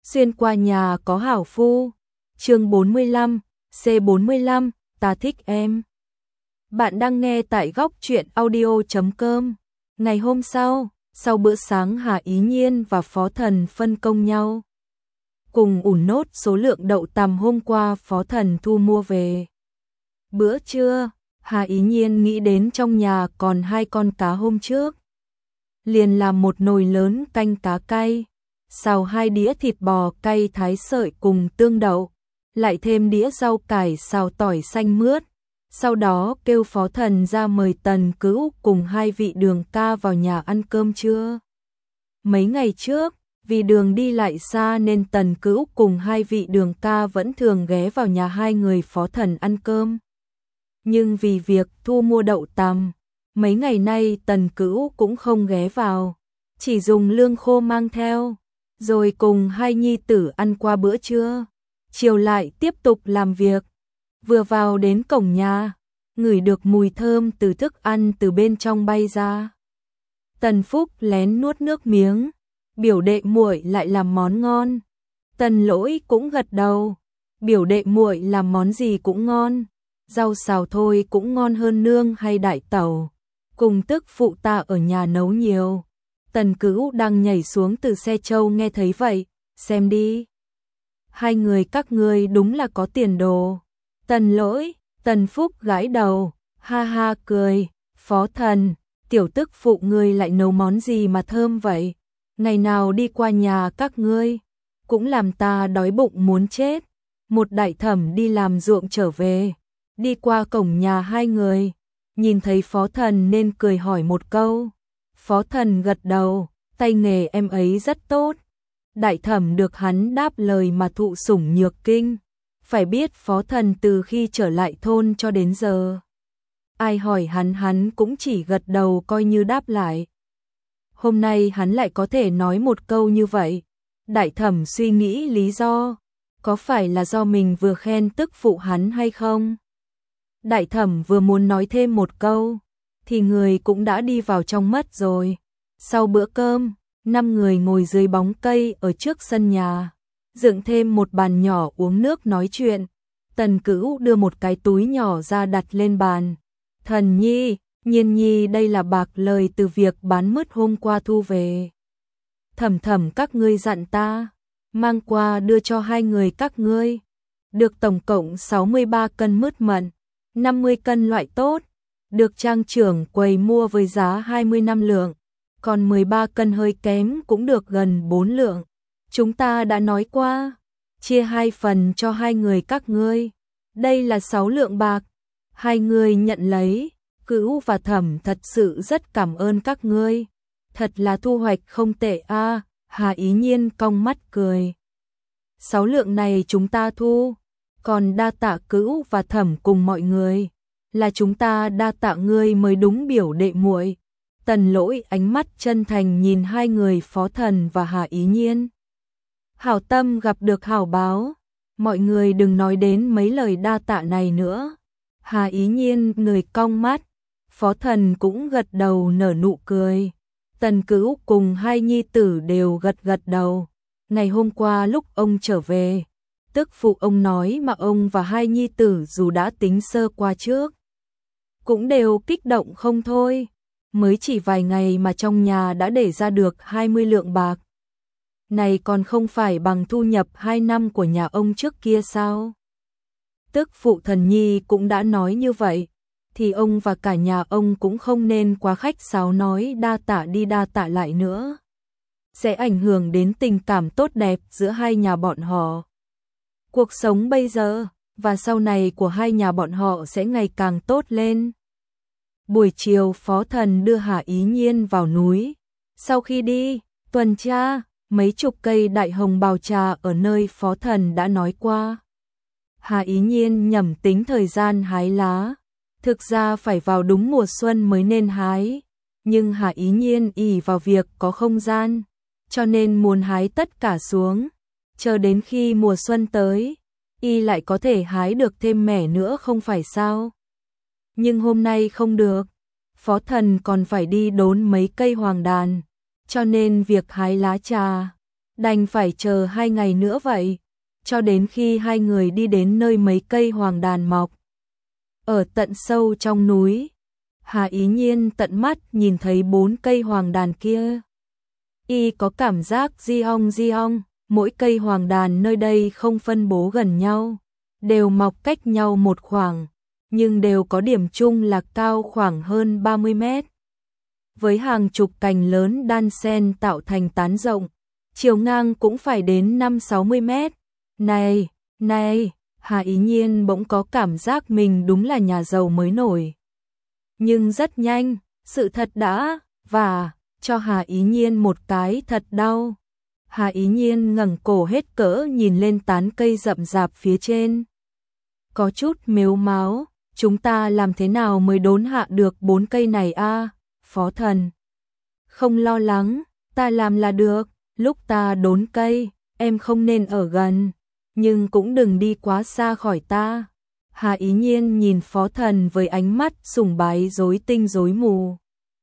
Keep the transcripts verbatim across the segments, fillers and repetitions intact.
Xuyên qua nhà có hảo phu. Chương bốn mươi lăm, C bốn mươi lăm, ta thích em. Bạn đang nghe tại góc truyện audio chấm com. Ngày hôm sau, sau bữa sáng Hà Ý Nhiên và Phó Thần phân công nhau cùng ủn nốt số lượng đậu tằm hôm qua Phó Thần thu mua về. Bữa trưa, Hà Ý Nhiên nghĩ đến trong nhà còn hai con cá hôm trước, liền làm một nồi lớn canh cá cay, xào hai đĩa thịt bò cay thái sợi cùng tương đậu, lại thêm đĩa rau cải xào tỏi xanh mướt. Sau đó kêu Phó Thần ra mời Tần Cữu cùng hai vị Đường ca vào nhà ăn cơm trưa. Mấy ngày trước, vì đường đi lại xa nên Tần Cữu cùng hai vị Đường ca vẫn thường ghé vào nhà hai người Phó Thần ăn cơm. Nhưng vì việc thu mua đậu tằm, mấy ngày nay Tần Cữu cũng không ghé vào, chỉ dùng lương khô mang theo, rồi cùng hai nhi tử ăn qua bữa trưa, chiều lại tiếp tục làm việc. Vừa vào đến cổng nhà, ngửi được mùi thơm từ thức ăn từ bên trong bay ra. Tần Phúc lén nuốt nước miếng, biểu đệ muội lại làm món ngon. Tần Lỗi cũng gật đầu, biểu đệ muội làm món gì cũng ngon, rau xào thôi cũng ngon hơn nương hay đại tẩu. Cùng tức phụ ta ở nhà nấu nhiều. Tần Cữu đang nhảy xuống từ xe trâu nghe thấy vậy, xem đi. Hai người các ngươi đúng là có tiền đồ. Tần Lỗi, Tần Phúc gãi đầu, ha ha cười, Phó Thần, tiểu tức phụ ngươi lại nấu món gì mà thơm vậy? Ngày nào đi qua nhà các ngươi, cũng làm ta đói bụng muốn chết. Một đại thẩm đi làm ruộng trở về, đi qua cổng nhà hai người, nhìn thấy Phó Thần nên cười hỏi một câu. Phó Thần gật đầu, tay nghề em ấy rất tốt. Đại thẩm được hắn đáp lời mà thụ sủng nhược kinh. Phải biết Phó Thần từ khi trở lại thôn cho đến giờ, ai hỏi hắn hắn cũng chỉ gật đầu coi như đáp lại. Hôm nay hắn lại có thể nói một câu như vậy. Đại thẩm suy nghĩ lý do, có phải là do mình vừa khen tức phụ hắn hay không? Đại thẩm vừa muốn nói thêm một câu, thì người cũng đã đi vào trong mất rồi. Sau bữa cơm, năm người ngồi dưới bóng cây ở trước sân nhà, dựng thêm một bàn nhỏ uống nước nói chuyện. Tần Cữu đưa một cái túi nhỏ ra đặt lên bàn. Thần nhi, Nhiên nhi, đây là bạc lời từ việc bán mứt hôm qua thu về. Thẩm thẩm các ngươi dặn ta, mang qua đưa cho hai người các ngươi. Được tổng cộng sáu mươi ba cân mứt mận, năm mươi cân loại tốt. Được trang trưởng quầy mua với giá hai mươi lăm lượng, còn mười ba cân hơi kém cũng được gần bốn lượng. Chúng ta đã nói qua, chia hai phần cho hai người các ngươi. Đây là sáu lượng bạc, hai người nhận lấy. Cữu và Thẩm thật sự rất cảm ơn các ngươi. Thật là thu hoạch không tệ a. À, Hà Ý Nhiên cong mắt cười. Sáu lượng này chúng ta thu, còn đa tạ Cữu và Thẩm cùng mọi người. Là chúng ta đa tạ ngươi mới đúng, biểu đệ muội. Tần Lỗi ánh mắt chân thành nhìn hai người Phó Thần và Hà Ý Nhiên. Hảo tâm gặp được hảo báo, mọi người đừng nói đến mấy lời đa tạ này nữa. Hà Ý Nhiên người cong mắt, Phó Thần cũng gật đầu nở nụ cười. Tần Cữu cùng hai nhi tử đều gật gật đầu. Ngày hôm qua lúc ông trở về, tức phụ ông nói mà ông và hai nhi tử dù đã tính sơ qua trước, cũng đều kích động không thôi. Mới chỉ vài ngày mà trong nhà đã để ra được hai mươi lượng bạc. Này còn không phải bằng thu nhập hai năm của nhà ông trước kia sao? Tức phụ Thần nhi cũng đã nói như vậy, thì ông và cả nhà ông cũng không nên quá khách sáo nói đa tạ đi đa tạ lại nữa. Sẽ ảnh hưởng đến tình cảm tốt đẹp giữa hai nhà bọn họ. Cuộc sống bây giờ và sau này của hai nhà bọn họ sẽ ngày càng tốt lên. Buổi chiều Phó Thần đưa Hà Ý Nhiên vào núi. Sau khi đi tuần tra, mấy chục cây đại hồng bào trà ở nơi Phó Thần đã nói qua. Hà Ý Nhiên nhẩm tính thời gian hái lá. Thực ra phải vào đúng mùa xuân mới nên hái. Nhưng Hà Ý Nhiên ỷ vào việc có không gian, cho nên muốn hái tất cả xuống. Chờ đến khi mùa xuân tới, y lại có thể hái được thêm mẻ nữa không phải sao? Nhưng hôm nay không được, Phó Thần còn phải đi đốn mấy cây hoàng đàn, cho nên việc hái lá trà đành phải chờ hai ngày nữa vậy, cho đến khi hai người đi đến nơi mấy cây hoàng đàn mọc. Ở tận sâu trong núi, Hà Ý Nhiên tận mắt nhìn thấy bốn cây hoàng đàn kia. Y có cảm giác di ong di ong, mỗi cây hoàng đàn nơi đây không phân bố gần nhau, đều mọc cách nhau một khoảng, nhưng đều có điểm chung là cao khoảng hơn ba mươi mét. Với hàng chục cành lớn đan xen tạo thành tán rộng, chiều ngang cũng phải đến năm sáu mươi mét. Này, này, Hà Ý Nhiên bỗng có cảm giác mình đúng là nhà giàu mới nổi. Nhưng rất nhanh, sự thật đã và cho Hà Ý Nhiên một cái thật đau. Hà Ý Nhiên ngẩng cổ hết cỡ nhìn lên tán cây rậm rạp phía trên. Có chút mếu máo, chúng ta làm thế nào mới đốn hạ được bốn cây này a, Phó Thần? Không lo lắng, ta làm là được, lúc ta đốn cây, em không nên ở gần, nhưng cũng đừng đi quá xa khỏi ta. Hà Ý Nhiên nhìn Phó Thần với ánh mắt sùng bái rối tinh rối mù.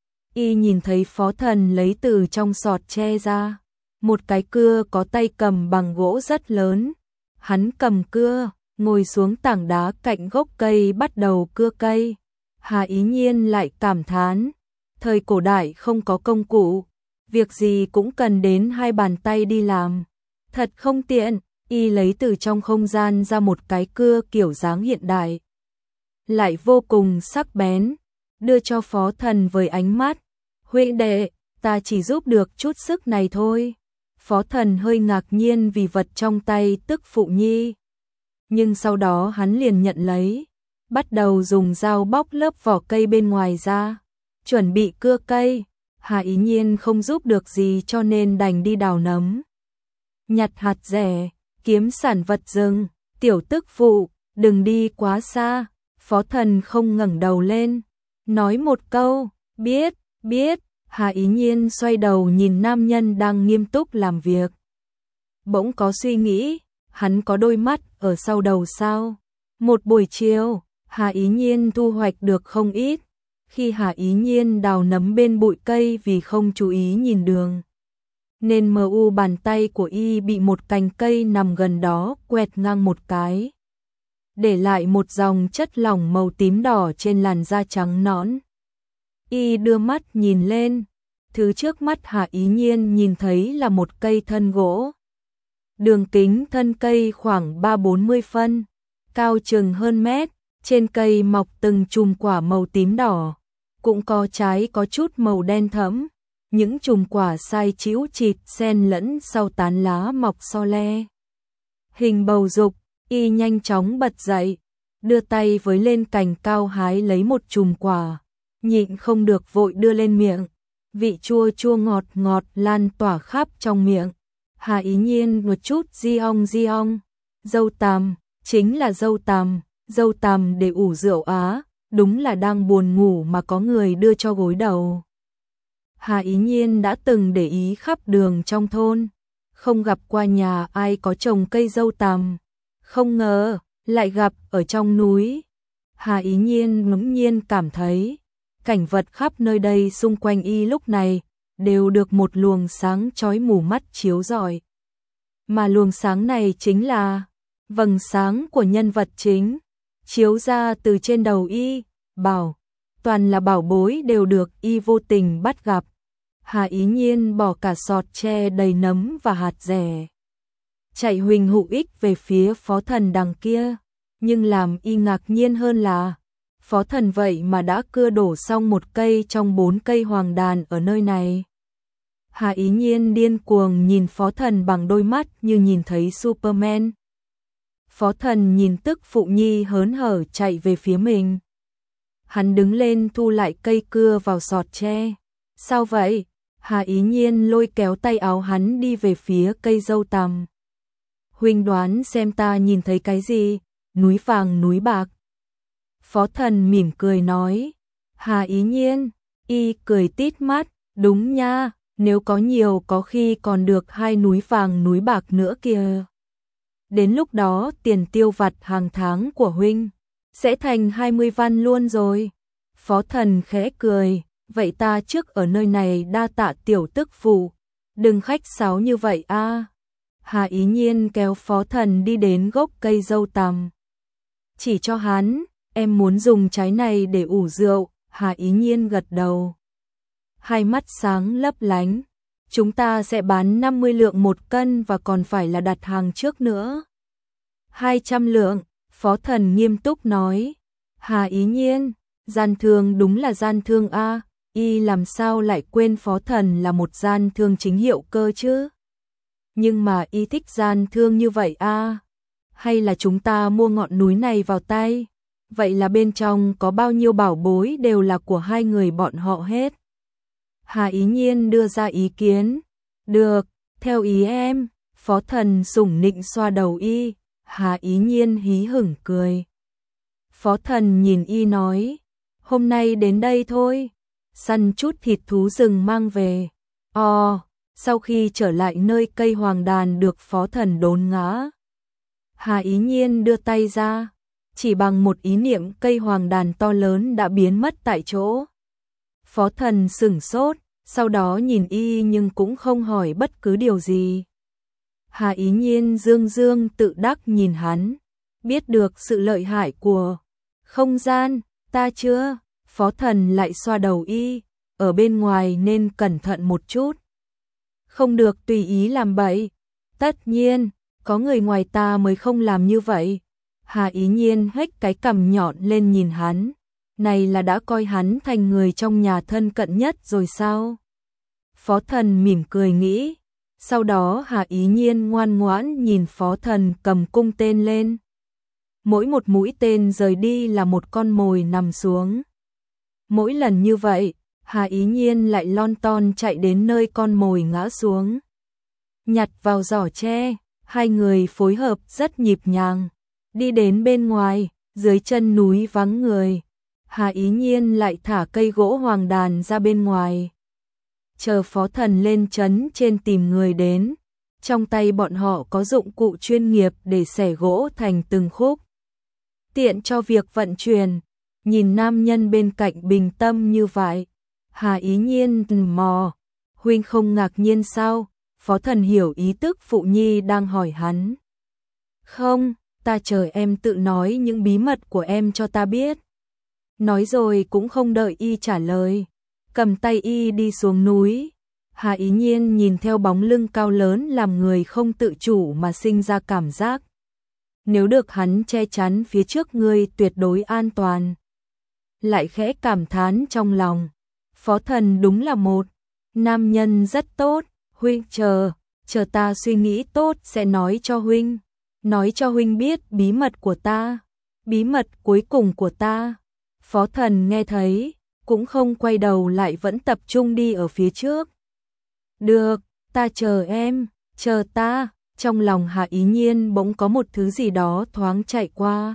Y nhìn thấy Phó Thần lấy từ trong sọt tre ra một cái cưa có tay cầm bằng gỗ rất lớn. Hắn cầm cưa, ngồi xuống tảng đá cạnh gốc cây bắt đầu cưa cây. Hà Ý Nhiên lại cảm thán, thời cổ đại không có công cụ, việc gì cũng cần đến hai bàn tay đi làm, thật không tiện. Y lấy từ trong không gian ra một cái cưa kiểu dáng hiện đại, lại vô cùng sắc bén, đưa cho Phó Thần với ánh mắt, huynh đệ, ta chỉ giúp được chút sức này thôi. Phó Thần hơi ngạc nhiên vì vật trong tay tức phụ nhi, nhưng sau đó hắn liền nhận lấy, bắt đầu dùng dao bóc lớp vỏ cây bên ngoài ra, chuẩn bị cưa cây. Hà Ý Nhiên không giúp được gì cho nên đành đi đào nấm, nhặt hạt rẻ, kiếm sản vật rừng. Tiểu tức phụ, đừng đi quá xa. Phó Thần không ngẩng đầu lên, nói một câu, biết, biết. Hà Ý Nhiên xoay đầu nhìn nam nhân đang nghiêm túc làm việc. Bỗng có suy nghĩ, hắn có đôi mắt ở sau đầu sao? Một buổi chiều, Hà Ý Nhiên thu hoạch được không ít. Khi Hà Ý Nhiên đào nấm bên bụi cây vì không chú ý nhìn đường, nên mờ u bàn tay của y bị một cành cây nằm gần đó quẹt ngang một cái, để lại một dòng chất lỏng màu tím đỏ trên làn da trắng nõn. Y đưa mắt nhìn lên, thứ trước mắt Hà Ý Nhiên nhìn thấy là một cây thân gỗ. Đường kính thân cây khoảng ba bốn mươi phân, cao chừng hơn mét, trên cây mọc từng chùm quả màu tím đỏ, cũng có trái có chút màu đen thẫm. Những chùm quả sai chíu chịt xen lẫn sau tán lá mọc so le. Hình bầu dục, y nhanh chóng bật dậy, đưa tay với lên cành cao hái lấy một chùm quả, nhịn không được vội đưa lên miệng. Vị chua chua ngọt ngọt lan tỏa khắp trong miệng. Hà Ý Nhiên một chút di ong di ong. Dâu tằm, chính là dâu tằm, dâu tằm để ủ rượu á, đúng là đang buồn ngủ mà có người đưa cho gối đầu. Hà Ý Nhiên đã từng để ý khắp đường trong thôn, không gặp qua nhà ai có trồng cây dâu tằm, không ngờ lại gặp ở trong núi. Hà Ý Nhiên ngẫm nhiên cảm thấy cảnh vật khắp nơi đây xung quanh y lúc này đều được một luồng sáng chói mù mắt chiếu rọi. Mà luồng sáng này chính là vầng sáng của nhân vật chính, chiếu ra từ trên đầu y, bảo, toàn là bảo bối đều được y vô tình bắt gặp. Hà Ý Nhiên bỏ cả sọt tre đầy nấm và hạt rẻ, chạy huỳnh hụ ích về phía Phó Thần đằng kia, nhưng làm y ngạc nhiên hơn là Phó Thần vậy mà đã cưa đổ xong một cây trong bốn cây hoàng đàn ở nơi này. Hà Ý Nhiên điên cuồng nhìn Phó Thần bằng đôi mắt như nhìn thấy Superman. Phó Thần nhìn tức phụ nhi hớn hở chạy về phía mình. Hắn đứng lên thu lại cây cưa vào sọt tre. Sao vậy? Hà Ý Nhiên lôi kéo tay áo hắn đi về phía cây dâu tằm. Huynh đoán xem ta nhìn thấy cái gì? Núi vàng núi bạc. Phó Thần mỉm cười nói. Hà Ý Nhiên, y cười tít mắt, đúng nha, nếu có nhiều có khi còn được hai núi vàng núi bạc nữa kìa. Đến lúc đó tiền tiêu vặt hàng tháng của huynh sẽ thành hai mươi văn luôn rồi. Phó Thần khẽ cười, vậy ta trước ở nơi này đa tạ tiểu tức phụ, Đừng khách sáo như vậy a. Hà Ý Nhiên kéo Phó Thần đi đến gốc cây dâu tằm. Chỉ cho hắn, em muốn dùng trái này để ủ rượu. Hà Ý Nhiên gật đầu. Hai mắt sáng lấp lánh. Chúng ta sẽ bán năm mươi lượng một cân và còn phải là đặt hàng trước nữa. hai trăm lượng, Phó Thần nghiêm túc nói. Hà Ý Nhiên, gian thương đúng là gian thương a, y làm sao lại quên Phó Thần là một gian thương chính hiệu cơ chứ? Nhưng mà y thích gian thương như vậy a, hay là chúng ta mua ngọn núi này vào tay? Vậy là bên trong có bao nhiêu bảo bối đều là của hai người bọn họ hết. Hà Ý Nhiên đưa ra ý kiến. Được, theo ý em. Phó Thần sủng nịnh xoa đầu y. Hà Ý Nhiên hí hửng cười. Phó Thần nhìn y nói, hôm nay đến đây thôi, săn chút thịt thú rừng mang về. Ồ, sau khi trở lại nơi cây hoàng đàn được Phó Thần đốn ngã. Hà Ý Nhiên đưa tay ra, chỉ bằng một ý niệm cây hoàng đàn to lớn đã biến mất tại chỗ. Phó Thần sửng sốt, sau đó nhìn y nhưng cũng không hỏi bất cứ điều gì. Hà Ý Nhiên dương dương tự đắc nhìn hắn, biết được sự lợi hại của không gian, ta chưa? Phó Thần lại xoa đầu y, ở bên ngoài nên cẩn thận một chút. Không được tùy ý làm bậy, tất nhiên, có người ngoài ta mới không làm như vậy. Hà Ý Nhiên hếch cái cằm nhọn lên nhìn hắn, này là đã coi hắn thành người trong nhà thân cận nhất rồi sao? Phó Thần mỉm cười nghĩ, sau đó Hà Ý Nhiên ngoan ngoãn nhìn Phó Thần cầm cung tên lên. Mỗi một mũi tên rời đi là một con mồi nằm xuống. Mỗi lần như vậy, Hà Ý Nhiên lại lon ton chạy đến nơi con mồi ngã xuống. Nhặt vào giỏ tre, hai người phối hợp rất nhịp nhàng. Đi đến bên ngoài, dưới chân núi vắng người. Hà Ý Nhiên lại thả cây gỗ hoàng đàn ra bên ngoài. Chờ Phó Thần lên trấn trên tìm người đến. Trong tay bọn họ có dụng cụ chuyên nghiệp để xẻ gỗ thành từng khúc, tiện cho việc vận chuyển. Nhìn nam nhân bên cạnh bình tâm như vậy, Hà Ý Nhiên mò, huynh không ngạc nhiên sao? Phó Thần hiểu ý tức phụ nhi đang hỏi hắn. Không, ta chờ em tự nói những bí mật của em cho ta biết. Nói rồi cũng không đợi y trả lời, cầm tay y đi xuống núi. Hà Ý Nhiên nhìn theo bóng lưng cao lớn làm người không tự chủ mà sinh ra cảm giác. Nếu được hắn che chắn phía trước ngươi tuyệt đối an toàn. Lại khẽ cảm thán trong lòng, Phó Thần đúng là một nam nhân rất tốt. Huynh chờ, chờ ta suy nghĩ tốt sẽ nói cho huynh. Nói cho huynh biết bí mật của ta, bí mật cuối cùng của ta. Phó Thần nghe thấy, cũng không quay đầu lại vẫn tập trung đi ở phía trước. Được, ta chờ em, chờ ta. Trong lòng Hà Ý Nhiên bỗng có một thứ gì đó thoáng chạy qua.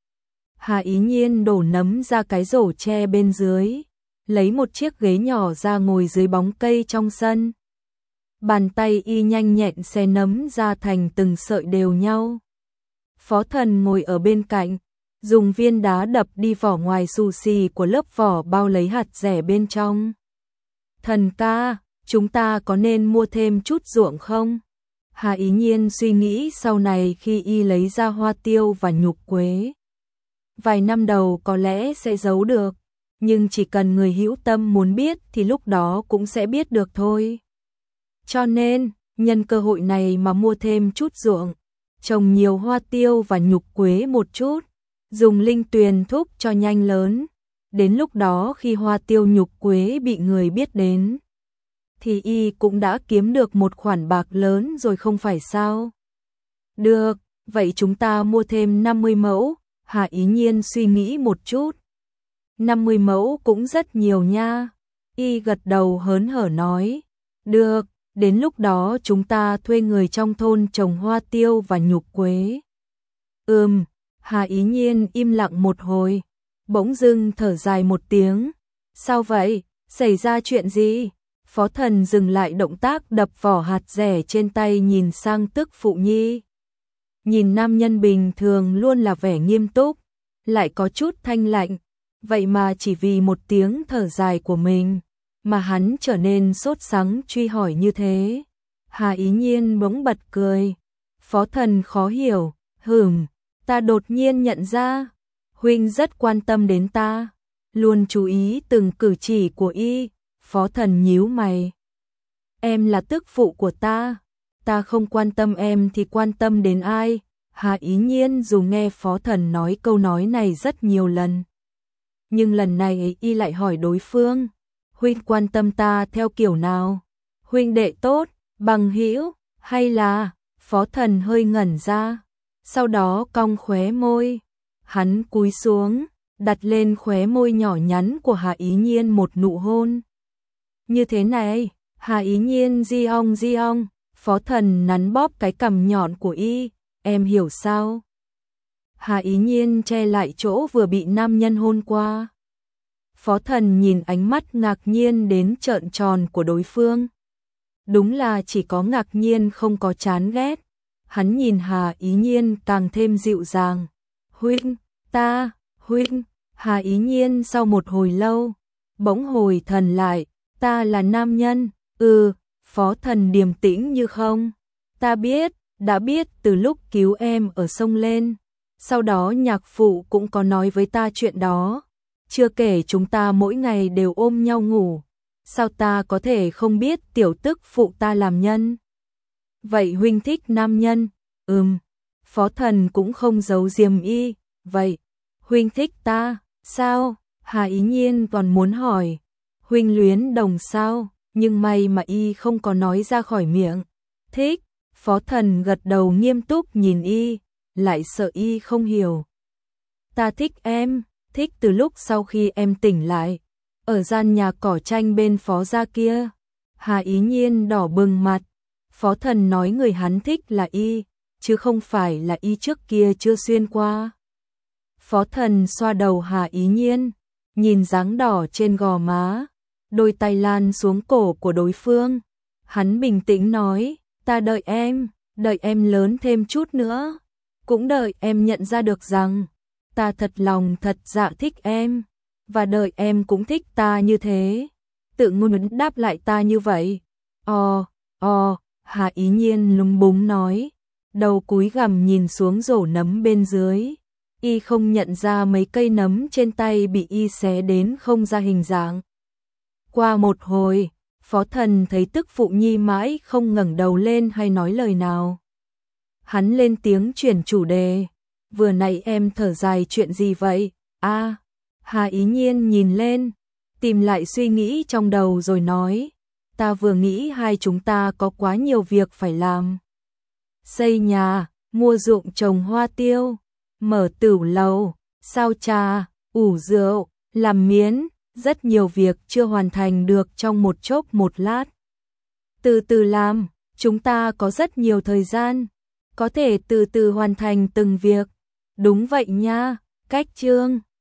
Hà Ý Nhiên đổ nấm ra cái rổ tre bên dưới, lấy một chiếc ghế nhỏ ra ngồi dưới bóng cây trong sân. Bàn tay y nhanh nhẹn xé nấm ra thành từng sợi đều nhau. Phó Thần ngồi ở bên cạnh, dùng viên đá đập đi vỏ ngoài xù xì của lớp vỏ bao lấy hạt rẻ bên trong. Thần ca, chúng ta có nên mua thêm chút ruộng không? Hà Ý Nhiên suy nghĩ sau này khi y lấy ra hoa tiêu và nhục quế. Vài năm đầu có lẽ sẽ giấu được, nhưng chỉ cần người hữu tâm muốn biết thì lúc đó cũng sẽ biết được thôi. Cho nên, nhân cơ hội này mà mua thêm chút ruộng, trồng nhiều hoa tiêu và nhục quế một chút, dùng linh tuyền thúc cho nhanh lớn. Đến lúc đó khi hoa tiêu nhục quế bị người biết đến, thì y cũng đã kiếm được một khoản bạc lớn rồi không phải sao? Được, vậy chúng ta mua thêm năm mươi mẫu. Hà Ý Nhiên suy nghĩ một chút. năm mươi mẫu cũng rất nhiều nha. Y gật đầu hớn hở nói. Được, đến lúc đó chúng ta thuê người trong thôn trồng hoa tiêu và nhục quế. Ừm, Hà Ý Nhiên im lặng một hồi, bỗng dưng thở dài một tiếng. Sao vậy? Xảy ra chuyện gì? Phó Thần dừng lại động tác đập vỏ hạt rẻ trên tay nhìn sang tức phụ nhi. Nhìn nam nhân bình thường luôn là vẻ nghiêm túc, lại có chút thanh lạnh, vậy mà chỉ vì một tiếng thở dài của mình, mà hắn trở nên sốt sắng truy hỏi như thế. Hà Ý Nhiên bỗng bật cười. Phó Thần khó hiểu, hửm, ta đột nhiên nhận ra, huynh rất quan tâm đến ta, luôn chú ý từng cử chỉ của y. Phó Thần nhíu mày. Em là tức phụ của ta, ta không quan tâm em thì quan tâm đến ai? Hà Ý Nhiên dù nghe Phó Thần nói câu nói này rất nhiều lần, nhưng lần này y lại hỏi đối phương, huynh quan tâm ta theo kiểu nào? Huynh đệ tốt, bằng hữu, hay là? Phó Thần hơi ngẩn ra, sau đó cong khóe môi, hắn cúi xuống, đặt lên khóe môi nhỏ nhắn của Hà Ý Nhiên một nụ hôn. Như thế này, Hà Ý Nhiên di ong di ong, Phó Thần nắn bóp cái cằm nhọn của y, em hiểu sao? Hà Ý Nhiên che lại chỗ vừa bị nam nhân hôn qua. Phó Thần nhìn ánh mắt ngạc nhiên đến trợn tròn của đối phương. Đúng là chỉ có ngạc nhiên không có chán ghét. Hắn nhìn Hà Ý Nhiên càng thêm dịu dàng. Huynh, ta, huynh. Hà Ý Nhiên sau một hồi lâu, bỗng hồi thần lại, ta là nam nhân. Ừ, Phó Thần điềm tĩnh như không. Ta biết, đã biết từ lúc cứu em ở sông lên. Sau đó nhạc phụ cũng có nói với ta chuyện đó. Chưa kể chúng ta mỗi ngày đều ôm nhau ngủ. Sao ta có thể không biết tiểu tức phụ ta làm nhân? Vậy huynh thích nam nhân? Ừm. Phó Thần cũng không giấu giếm y. Vậy, huynh thích ta, sao? Hà Ý Nhiên còn muốn hỏi. Huynh luyến đồng sao? Nhưng may mà y không có nói ra khỏi miệng. Thích. Phó Thần gật đầu nghiêm túc nhìn y, lại sợ y không hiểu. Ta thích em, thích từ lúc sau khi em tỉnh lại, ở gian nhà cỏ tranh bên Phó gia kia. Hà Ý Nhiên đỏ bừng mặt. Phó Thần nói người hắn thích là y, chứ không phải là y trước kia chưa xuyên qua. Phó Thần xoa đầu Hà Ý Nhiên, nhìn dáng đỏ trên gò má, đôi tay lan xuống cổ của đối phương. Hắn bình tĩnh nói, ta đợi em, đợi em lớn thêm chút nữa, cũng đợi em nhận ra được rằng ta thật lòng thật dạ thích em, và đợi em cũng thích ta như thế. Tự ngôn đáp lại ta như vậy. Ồ, ồ, Hà Ý Nhiên lúng búng nói, đầu cúi gằm nhìn xuống rổ nấm bên dưới. Y không nhận ra mấy cây nấm trên tay bị y xé đến không ra hình dạng. Qua một hồi, Phó Thần thấy tức phụ nhi mãi không ngẩng đầu lên hay nói lời nào. Hắn lên tiếng chuyển chủ đề. Vừa nãy em thở dài chuyện gì vậy? A, à, Hà Ý Nhiên nhìn lên, tìm lại suy nghĩ trong đầu rồi nói, ta vừa nghĩ hai chúng ta có quá nhiều việc phải làm. Xây nhà, mua ruộng trồng hoa tiêu, mở tửu lầu, sao trà, ủ rượu, làm miến, rất nhiều việc chưa hoàn thành được trong một chốc một lát. Từ từ làm, chúng ta có rất nhiều thời gian, có thể từ từ hoàn thành từng việc. Đúng vậy nha, cách chương